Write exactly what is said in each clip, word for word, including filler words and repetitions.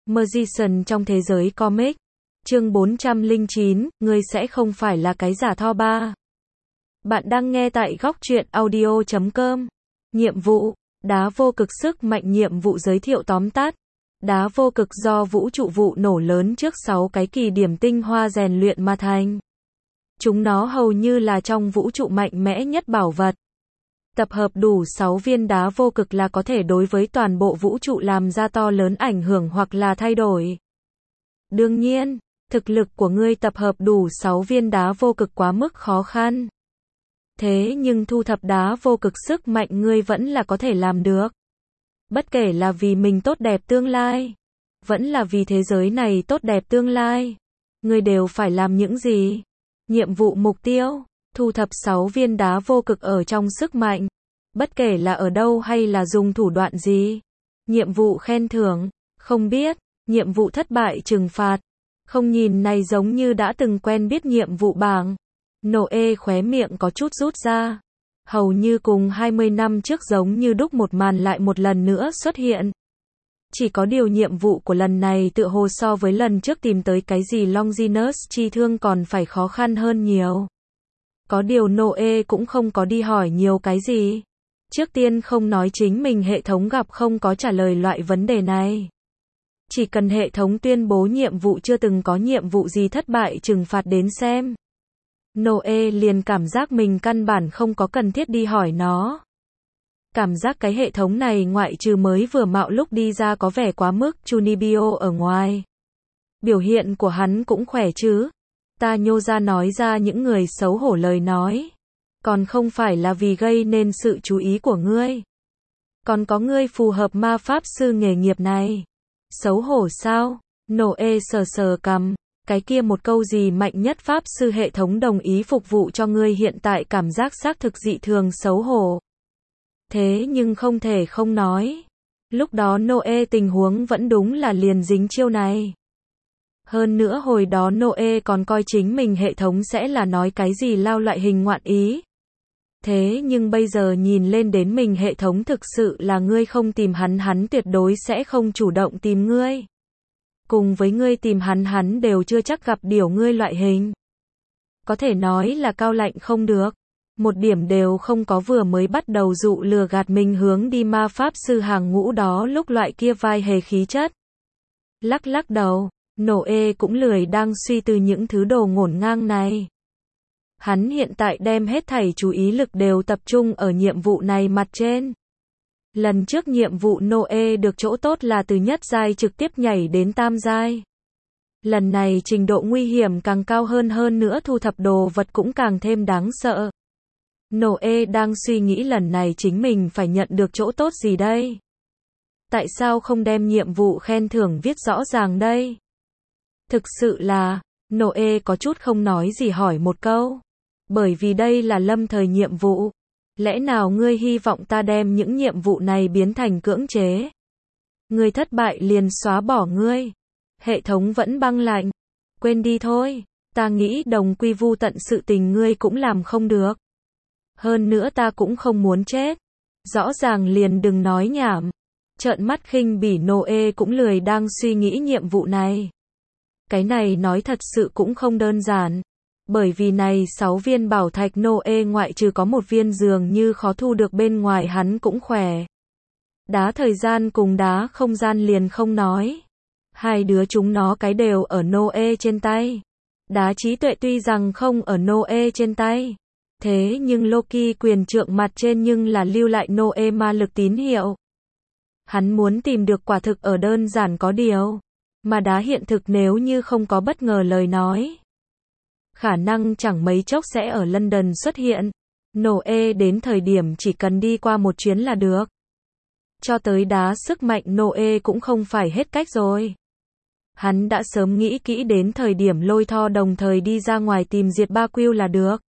Magician trong thế giới comic. Chương bốn trăm lẻ chín, ngươi sẽ không phải là cái giả Thor ba. Bạn đang nghe tại góc truyện audio chấm com. Nhiệm vụ, đá vô cực sức mạnh. Nhiệm vụ giới thiệu tóm tắt. Đá vô cực do vũ trụ vụ nổ lớn trước sáu cái kỳ điểm tinh hoa rèn luyện mà thành. Chúng nó hầu như là trong vũ trụ mạnh mẽ nhất bảo vật. Tập hợp đủ sáu viên đá vô cực là có thể đối với toàn bộ vũ trụ làm ra to lớn ảnh hưởng hoặc là thay đổi. Đương nhiên, thực lực của ngươi tập hợp đủ sáu viên đá vô cực quá mức khó khăn. Thế nhưng thu thập đá vô cực sức mạnh ngươi vẫn là có thể làm được. Bất kể là vì mình tốt đẹp tương lai, vẫn là vì thế giới này tốt đẹp tương lai, ngươi đều phải làm những gì? Nhiệm vụ mục tiêu, thu thập sáu viên đá vô cực ở trong sức mạnh, bất kể là ở đâu hay là dùng thủ đoạn gì. Nhiệm vụ khen thưởng, không biết. Nhiệm vụ thất bại trừng phạt. Không, nhìn này giống như đã từng quen biết nhiệm vụ bảng. Noe khóe miệng có chút rút ra. Hầu như cùng hai mươi năm trước giống như đúc một màn lại một lần nữa xuất hiện. Chỉ có điều nhiệm vụ của lần này tựa hồ so với lần trước tìm tới cái gì Longinus chi thương còn phải khó khăn hơn nhiều. Có điều Noe cũng không có đi hỏi nhiều cái gì. Trước tiên không nói chính mình hệ thống gặp không có trả lời loại vấn đề này. Chỉ cần hệ thống tuyên bố nhiệm vụ chưa từng có nhiệm vụ gì thất bại trừng phạt đến xem. Noe liền cảm giác mình căn bản không có cần thiết đi hỏi nó. Cảm giác cái hệ thống này ngoại trừ mới vừa mạo lúc đi ra có vẻ quá mức Chunibyo ở ngoài. Biểu hiện của hắn cũng khỏe chứ. Ta nhô ra nói ra những người xấu hổ lời nói. Còn không phải là vì gây nên sự chú ý của ngươi. Còn có ngươi phù hợp ma pháp sư nghề nghiệp này. Xấu hổ sao? Noe sờ sờ cằm. Cái kia một câu gì mạnh nhất pháp sư hệ thống đồng ý phục vụ cho ngươi hiện tại cảm giác xác thực dị thường xấu hổ. Thế nhưng không thể không nói. Lúc đó Noe tình huống vẫn đúng là liền dính chiêu này. Hơn nữa hồi đó Noe còn coi chính mình hệ thống sẽ là nói cái gì lao loại hình ngoạn ý. Thế nhưng bây giờ nhìn lên đến mình hệ thống thực sự là ngươi không tìm hắn hắn tuyệt đối sẽ không chủ động tìm ngươi. Cùng với ngươi tìm hắn hắn đều chưa chắc gặp điều ngươi loại hình. Có thể nói là cao lạnh không được. Một điểm đều không có, vừa mới bắt đầu dụ lừa gạt mình hướng đi ma pháp sư hàng ngũ đó lúc loại kia vai hề khí chất. Lắc lắc đầu, Noe cũng lười đang suy tư những thứ đồ ngổn ngang này. Hắn hiện tại đem hết thảy chú ý lực đều tập trung ở nhiệm vụ này mặt trên. Lần trước nhiệm vụ Noe được chỗ tốt là từ nhất giai trực tiếp nhảy đến tam giai. Lần này trình độ nguy hiểm càng cao hơn, hơn nữa thu thập đồ vật cũng càng thêm đáng sợ. Noe đang suy nghĩ lần này chính mình phải nhận được chỗ tốt gì đây? Tại sao không đem nhiệm vụ khen thưởng viết rõ ràng đây? Thực sự là, Noe có chút không nói gì hỏi một câu. Bởi vì đây là lâm thời nhiệm vụ. Lẽ nào ngươi hy vọng ta đem những nhiệm vụ này biến thành cưỡng chế? Ngươi thất bại liền xóa bỏ ngươi. Hệ thống vẫn băng lạnh. Quên đi thôi, ta nghĩ đồng quy vu tận sự tình ngươi cũng làm không được. Hơn nữa ta cũng không muốn chết. Rõ ràng liền đừng nói nhảm. Trợn mắt khinh bỉ Noe cũng lười đang suy nghĩ nhiệm vụ này. Cái này nói thật sự cũng không đơn giản. Bởi vì này sáu viên bảo thạch Noe ngoại trừ có một viên dường như khó thu được bên ngoài hắn cũng khỏe. Đá thời gian cùng đá không gian liền không nói. Hai đứa chúng nó cái đều ở Noe trên tay. Đá trí tuệ tuy rằng không ở Noe trên tay. Thế nhưng Loki quyền trượng mặt trên nhưng là lưu lại Noe ma lực tín hiệu. Hắn muốn tìm được quả thực ở đơn giản có điều. Mà đá hiện thực nếu như không có bất ngờ lời nói. Khả năng chẳng mấy chốc sẽ ở London xuất hiện. Noe đến thời điểm chỉ cần đi qua một chuyến là được. Cho tới đá sức mạnh Noe cũng không phải hết cách rồi. Hắn đã sớm nghĩ kỹ đến thời điểm lôi Thor đồng thời đi ra ngoài tìm diệt ba Quill là được.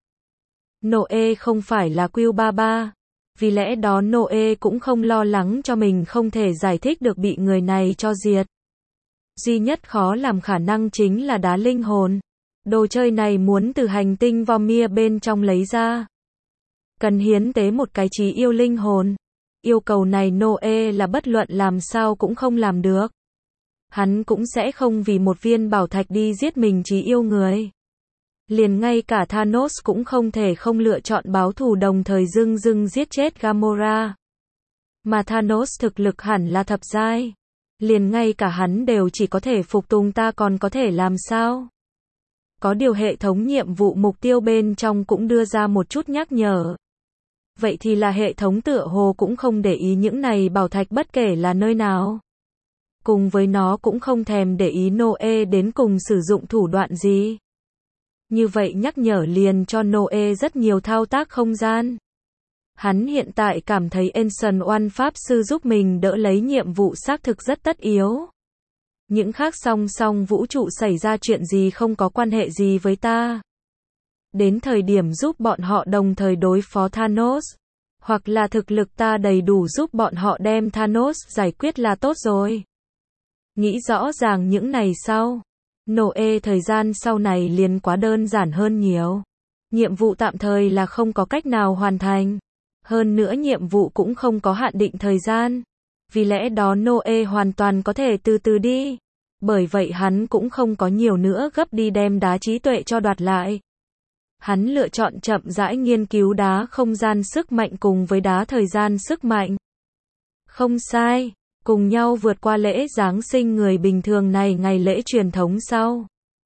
Noe không phải là Quill ba ba. Vì lẽ đó Noe cũng không lo lắng cho mình không thể giải thích được bị người này cho diệt. Duy nhất khó làm khả năng chính là đá linh hồn. Đồ chơi này muốn từ hành tinh Vormir bên trong lấy ra. Cần hiến tế một cái trí yêu linh hồn. Yêu cầu này Noe là bất luận làm sao cũng không làm được. Hắn cũng sẽ không vì một viên bảo thạch đi giết mình chí yêu người. Liền ngay cả Thanos cũng không thể không lựa chọn báo thù đồng thời dưng dưng giết chết Gamora. Mà Thanos thực lực hẳn là thập giai. Liền ngay cả hắn đều chỉ có thể phục tùng, ta còn có thể làm sao? Có điều hệ thống nhiệm vụ mục tiêu bên trong cũng đưa ra một chút nhắc nhở. Vậy thì là hệ thống tựa hồ cũng không để ý những này bảo thạch bất kể là nơi nào. Cùng với nó cũng không thèm để ý Noe đến cùng sử dụng thủ đoạn gì. Như vậy nhắc nhở liền cho Noe rất nhiều thao tác không gian. Hắn hiện tại cảm thấy Ancient One Pháp Sư giúp mình đỡ lấy nhiệm vụ xác thực rất tất yếu. Những khác song song vũ trụ xảy ra chuyện gì không có quan hệ gì với ta. Đến thời điểm giúp bọn họ đồng thời đối phó Thanos. Hoặc là thực lực ta đầy đủ giúp bọn họ đem Thanos giải quyết là tốt rồi. Nghĩ rõ ràng những này sau. Noe thời gian sau này liền quá đơn giản hơn nhiều. Nhiệm vụ tạm thời là không có cách nào hoàn thành. Hơn nữa nhiệm vụ cũng không có hạn định thời gian. Vì lẽ đó Noe hoàn toàn có thể từ từ đi. Bởi vậy hắn cũng không có nhiều nữa gấp đi đem đá trí tuệ cho đoạt lại. Hắn lựa chọn chậm rãi nghiên cứu đá không gian sức mạnh cùng với đá thời gian sức mạnh. Không sai, cùng nhau vượt qua lễ Giáng sinh người bình thường này ngày lễ truyền thống sau.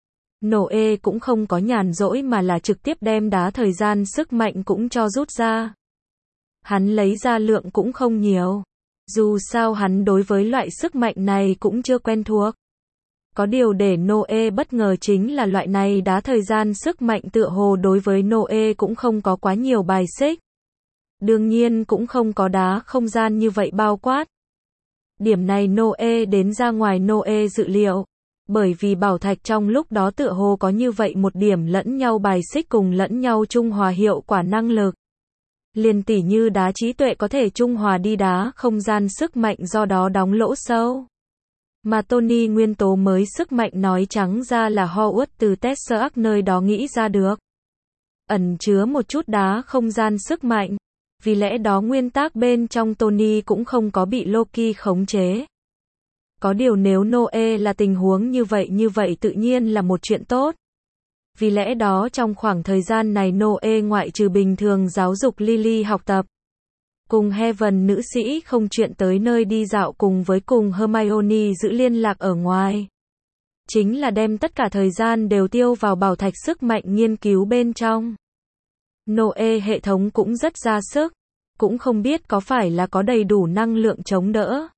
Noe cũng không có nhàn rỗi mà là trực tiếp đem đá thời gian sức mạnh cũng cho rút ra. Hắn lấy ra lượng cũng không nhiều. Dù sao hắn đối với loại sức mạnh này cũng chưa quen thuộc. Có điều để Noe bất ngờ chính là loại này đá thời gian sức mạnh tựa hồ đối với Noe cũng không có quá nhiều bài xích. Đương nhiên cũng không có đá không gian như vậy bao quát. Điểm này Noe đến ra ngoài Noe dự liệu. Bởi vì bảo thạch trong lúc đó tựa hồ có như vậy một điểm lẫn nhau bài xích cùng lẫn nhau trung hòa hiệu quả năng lực. Liền tỉ như đá trí tuệ có thể trung hòa đi đá không gian sức mạnh do đó đóng lỗ sâu. Mà Tony nguyên tố mới sức mạnh nói trắng ra là Howard từ Tesseract nơi đó nghĩ ra được. Ẩn chứa một chút đá không gian sức mạnh. Vì lẽ đó nguyên tắc bên trong Tony cũng không có bị Loki khống chế. Có điều nếu Noe là tình huống như vậy như vậy tự nhiên là một chuyện tốt. Vì lẽ đó trong khoảng thời gian này Noe ngoại trừ bình thường giáo dục Lily học tập. Cùng Heaven nữ sĩ không chuyện tới nơi đi dạo cùng với cùng Hermione giữ liên lạc ở ngoài. Chính là đem tất cả thời gian đều tiêu vào bảo thạch sức mạnh nghiên cứu bên trong. Noe hệ thống cũng rất ra sức. Cũng không biết có phải là có đầy đủ năng lượng chống đỡ.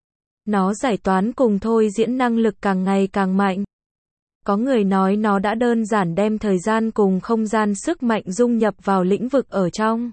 Nó giải toán cùng thôi diễn năng lực càng ngày càng mạnh. Có người nói nó đã đơn giản đem thời gian cùng không gian sức mạnh dung nhập vào lĩnh vực ở trong.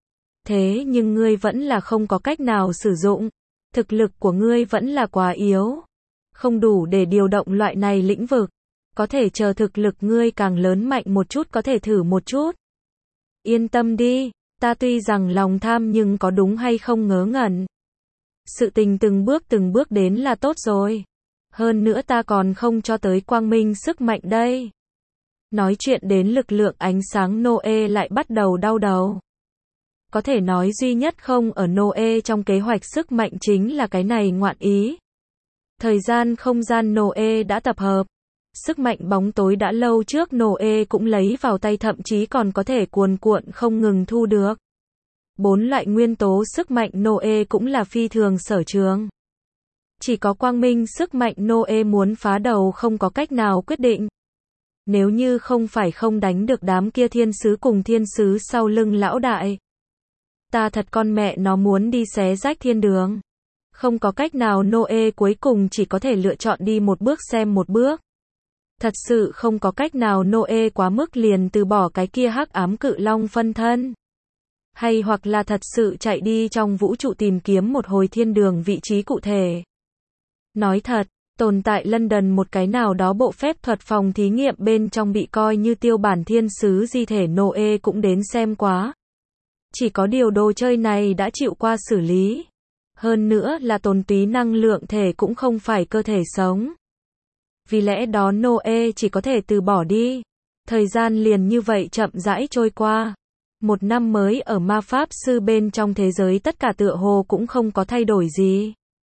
Thế nhưng ngươi vẫn là không có cách nào sử dụng. Thực lực của ngươi vẫn là quá yếu. Không đủ để điều động loại này lĩnh vực. Có thể chờ thực lực ngươi càng lớn mạnh một chút có thể thử một chút. Yên tâm đi, ta tuy rằng lòng tham nhưng có đúng hay không ngớ ngẩn. Sự tình từng bước từng bước đến là tốt rồi. Hơn nữa ta còn không cho tới quang minh sức mạnh đây. Nói chuyện đến lực lượng ánh sáng Noe lại bắt đầu đau đầu. Có thể nói duy nhất không ở Noe trong kế hoạch sức mạnh chính là cái này ngoạn ý. Thời gian không gian Noe đã tập hợp. Sức mạnh bóng tối đã lâu trước Noe cũng lấy vào tay thậm chí còn có thể cuồn cuộn không ngừng thu được. Bốn loại nguyên tố sức mạnh Noe cũng là phi thường sở trường. Chỉ có quang minh sức mạnh Noe muốn phá đầu không có cách nào quyết định. Nếu như không phải không đánh được đám kia thiên sứ cùng thiên sứ sau lưng lão đại. Ta thật con mẹ nó muốn đi xé rách thiên đường. Không có cách nào Noe cuối cùng chỉ có thể lựa chọn đi một bước xem một bước. Thật sự không có cách nào Noe quá mức liền từ bỏ cái kia hắc ám cự long phân thân. Hay hoặc là thật sự chạy đi trong vũ trụ tìm kiếm một hồi thiên đường vị trí cụ thể. Nói thật, tồn tại London một cái nào đó bộ phép thuật phòng thí nghiệm bên trong bị coi như tiêu bản thiên sứ di thể Noe cũng đến xem quá. Chỉ có điều đồ chơi này đã chịu qua xử lý. Hơn nữa là tồn túy năng lượng thể cũng không phải cơ thể sống. Vì lẽ đó Noe chỉ có thể từ bỏ đi. Thời gian liền như vậy chậm rãi trôi qua. Một năm mới ở ma pháp sư bên trong thế giới tất cả tựa hồ cũng không có thay đổi gì.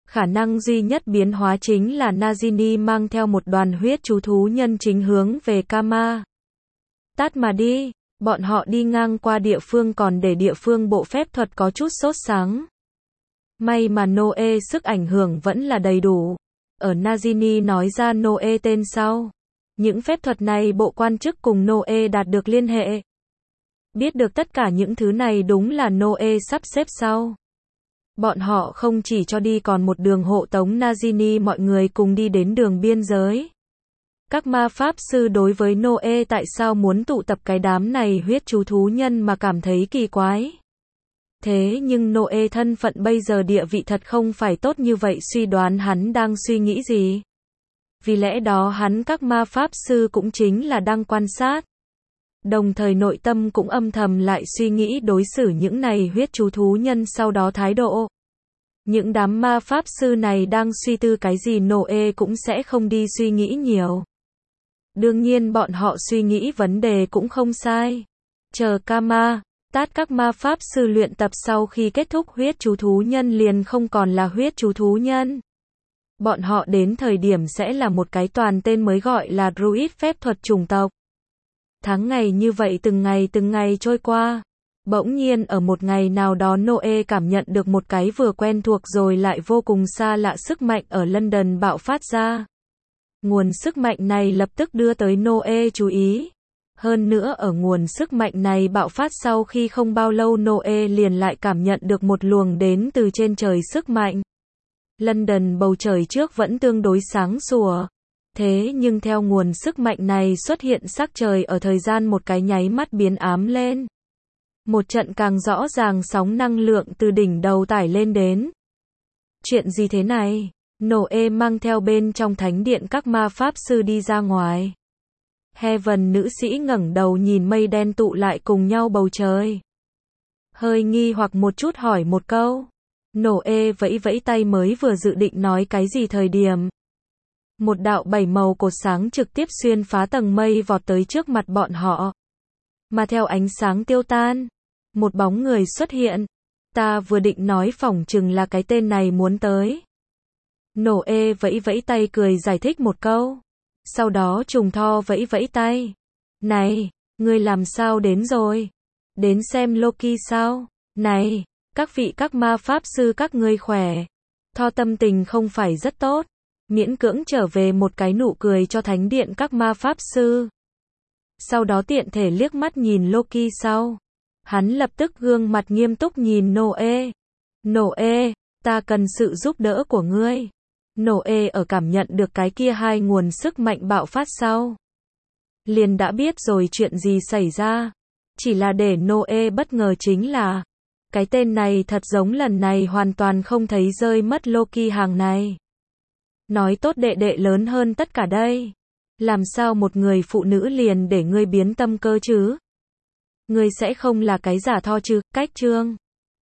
Khả năng duy nhất biến hóa chính là Nagini mang theo một đoàn huyết chú thú nhân chính hướng về Kama. Tát mà đi, bọn họ đi ngang qua địa phương còn để địa phương bộ phép thuật có chút sốt sáng. May mà Noe sức ảnh hưởng vẫn là đầy đủ. Ở Nagini nói ra Noe tên sau. Những phép thuật này bộ quan chức cùng Noe đạt được liên hệ. Biết được tất cả những thứ này đúng là Noe sắp xếp sau. Bọn họ không chỉ cho đi còn một đường hộ tống Nagini mọi người cùng đi đến đường biên giới. Các ma pháp sư đối với Noe tại sao muốn tụ tập cái đám này huyết chú thú nhân mà cảm thấy kỳ quái. Thế nhưng Noe thân phận bây giờ địa vị thật không phải tốt như vậy, suy đoán hắn đang suy nghĩ gì. Vì lẽ đó hắn các ma pháp sư cũng chính là đang quan sát. Đồng thời nội tâm cũng âm thầm lại suy nghĩ đối xử những này huyết chú thú nhân sau đó thái độ. Những đám ma pháp sư này đang suy tư cái gì Noe cũng sẽ không đi suy nghĩ nhiều. Đương nhiên bọn họ suy nghĩ vấn đề cũng không sai. Chờ Kama, Tát các ma pháp sư luyện tập sau khi kết thúc huyết chú thú nhân liền không còn là huyết chú thú nhân. Bọn họ đến thời điểm sẽ là một cái toàn tên mới gọi là Druid phép thuật chủng tộc. Tháng ngày như vậy từng ngày từng ngày trôi qua. Bỗng nhiên ở một ngày nào đó Noe cảm nhận được một cái vừa quen thuộc rồi lại vô cùng xa lạ sức mạnh ở London bạo phát ra. Nguồn sức mạnh này lập tức đưa tới Noe chú ý. Hơn nữa ở nguồn sức mạnh này bạo phát sau khi không bao lâu Noe liền lại cảm nhận được một luồng đến từ trên trời sức mạnh. London bầu trời trước vẫn tương đối sáng sủa. Thế nhưng theo nguồn sức mạnh này xuất hiện sắc trời ở thời gian một cái nháy mắt biến ám lên. Một trận càng rõ ràng sóng năng lượng từ đỉnh đầu tải lên đến. Chuyện gì thế này? Noe mang theo bên trong thánh điện các ma pháp sư đi ra ngoài. Heaven nữ sĩ ngẩng đầu nhìn mây đen tụ lại cùng nhau bầu trời. Hơi nghi hoặc một chút hỏi một câu. Noe vẫy vẫy tay mới vừa dự định nói cái gì thời điểm. Một đạo bảy màu cột sáng trực tiếp xuyên phá tầng mây vọt tới trước mặt bọn họ. Mà theo ánh sáng tiêu tan, một bóng người xuất hiện. Ta vừa định nói phỏng chừng là cái tên này muốn tới. Noe vẫy vẫy tay cười giải thích một câu. Sau đó trùng tho vẫy vẫy tay. Này, ngươi làm sao đến rồi? Đến xem Loki sao? Này, các vị các ma pháp sư các ngươi khỏe. Tho tâm tình không phải rất tốt. Miễn cưỡng trở về một cái nụ cười cho thánh điện các ma pháp sư. Sau đó tiện thể liếc mắt nhìn Loki sau. Hắn lập tức gương mặt nghiêm túc nhìn Noe. Noe, ta cần sự giúp đỡ của ngươi. Noe ở cảm nhận được cái kia hai nguồn sức mạnh bạo phát sau. Liền đã biết rồi chuyện gì xảy ra. Chỉ là để Noe bất ngờ chính là, cái tên này thật giống lần này hoàn toàn không thấy rơi mất Loki hàng này. Nói tốt đệ đệ lớn hơn tất cả đây. Làm sao một người phụ nữ liền để ngươi biến tâm cơ chứ? Ngươi sẽ không là cái giả tho chứ? Cách chương